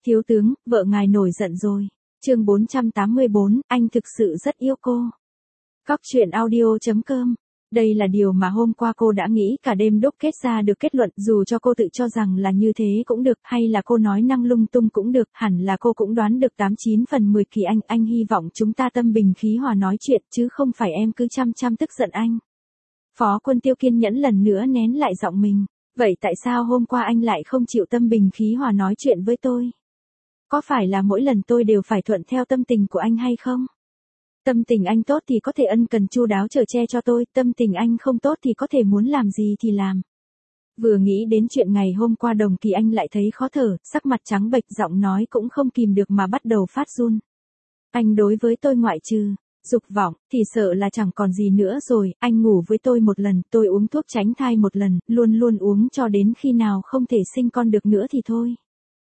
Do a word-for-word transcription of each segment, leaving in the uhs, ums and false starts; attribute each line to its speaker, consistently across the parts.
Speaker 1: Thiếu tướng, vợ ngài nổi giận rồi. Chương bốn trăm tám mươi bốn, anh thực sự rất yêu cô. Cóc truyện audio chấm com. Đây là điều mà hôm qua cô đã nghĩ cả đêm đúc kết ra được kết luận, dù cho cô tự cho rằng là như thế cũng được, hay là cô nói năng lung tung cũng được, hẳn là cô cũng đoán được tám chín phần mười. Kỳ Anh, anh hy vọng chúng ta tâm bình khí hòa nói chuyện, chứ không phải em cứ chăm chăm tức giận anh. Phó Quân Tiêu kiên nhẫn lần nữa nén lại giọng mình. Vậy tại sao hôm qua anh lại không chịu tâm bình khí hòa nói chuyện với tôi? Có phải là mỗi lần tôi đều phải thuận theo tâm tình của anh hay không? Tâm tình anh tốt thì có thể ân cần chu đáo chở che cho tôi, tâm tình anh không tốt thì có thể muốn làm gì thì làm. Vừa nghĩ đến chuyện ngày hôm qua Đồng Kỳ Anh lại thấy khó thở, sắc mặt trắng bệch, giọng nói cũng không kìm được mà bắt đầu phát run. Anh đối với tôi ngoại trừ dục vọng thì sợ là chẳng còn gì nữa rồi, anh ngủ với tôi một lần, tôi uống thuốc tránh thai một lần, luôn luôn uống cho đến khi nào không thể sinh con được nữa thì thôi.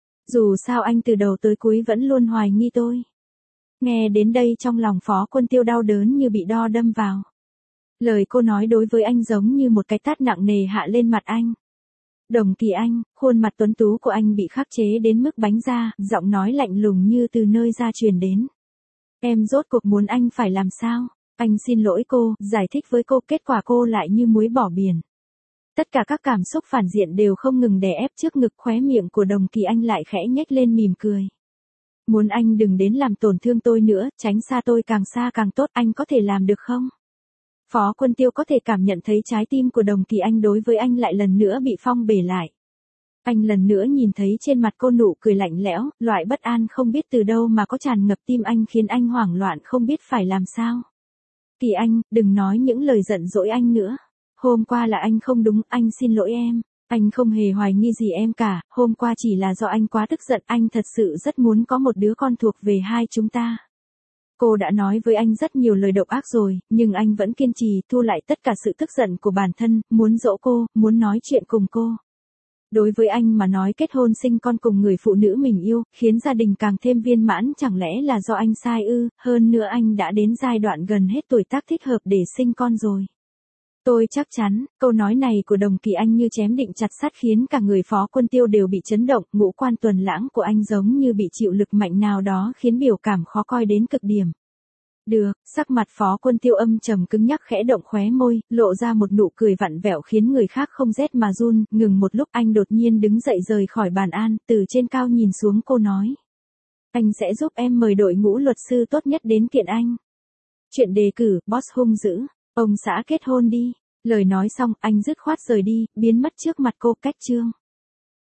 Speaker 1: Dù sao anh từ đầu tới cuối vẫn luôn hoài nghi tôi. Nghe đến đây trong lòng Phó Quân Tiêu đau đớn như bị đo đâm vào. Lời cô nói đối với anh giống như một cái tát nặng nề hạ lên mặt anh. Đồng Kỳ Anh, khuôn mặt tuấn tú của anh bị khắc chế đến mức bánh ra, giọng nói lạnh lùng như từ nơi ra truyền đến. Em rốt cuộc muốn anh phải làm sao? Anh xin lỗi cô, giải thích với cô, kết quả cô lại như muối bỏ biển. Tất cả các cảm xúc phản diện đều không ngừng đè ép trước ngực, khóe miệng của Đồng Kỳ Anh lại khẽ nhếch lên mỉm cười. Muốn anh đừng đến làm tổn thương tôi nữa, tránh xa tôi càng xa càng tốt, anh có thể làm được không? Phó Quân Tiêu có thể cảm nhận thấy trái tim của Đồng Kỳ Anh đối với anh lại lần nữa bị phong bể lại. Anh lần nữa nhìn thấy trên mặt cô nụ cười lạnh lẽo, loại bất an không biết từ đâu mà có tràn ngập tim anh, khiến anh hoảng loạn không biết phải làm sao. Kỳ Anh, đừng nói những lời giận dỗi anh nữa. Hôm qua là anh không đúng, anh xin lỗi em. Anh không hề hoài nghi gì em cả, hôm qua chỉ là do anh quá tức giận, anh thật sự rất muốn có một đứa con thuộc về hai chúng ta. Cô đã nói với anh rất nhiều lời độc ác rồi, nhưng anh vẫn kiên trì thu lại tất cả sự tức giận của bản thân, muốn dỗ cô, muốn nói chuyện cùng cô. Đối với anh mà nói kết hôn sinh con cùng người phụ nữ mình yêu, khiến gia đình càng thêm viên mãn, chẳng lẽ là do anh sai ư? Hơn nữa anh đã đến giai đoạn gần hết tuổi tác thích hợp để sinh con rồi. Tôi chắc chắn, câu nói này của Đồng Kỳ Anh như chém định chặt sắt khiến cả người Phó Quân Tiêu đều bị chấn động, ngũ quan tuần lãng của anh giống như bị chịu lực mạnh nào đó khiến biểu cảm khó coi đến cực điểm. Được, sắc mặt Phó Quân Tiêu âm trầm cứng nhắc, khẽ động khóe môi, lộ ra một nụ cười vặn vẹo khiến người khác không rét mà run, ngừng một lúc anh đột nhiên đứng dậy rời khỏi bàn an, từ trên cao nhìn xuống cô nói. Anh sẽ giúp em mời đội ngũ luật sư tốt nhất đến kiện anh. Chuyện đề cử, boss hung dữ. Ông xã kết hôn đi. Lời nói xong, anh dứt khoát rời đi, biến mất trước mặt cô. Cách chương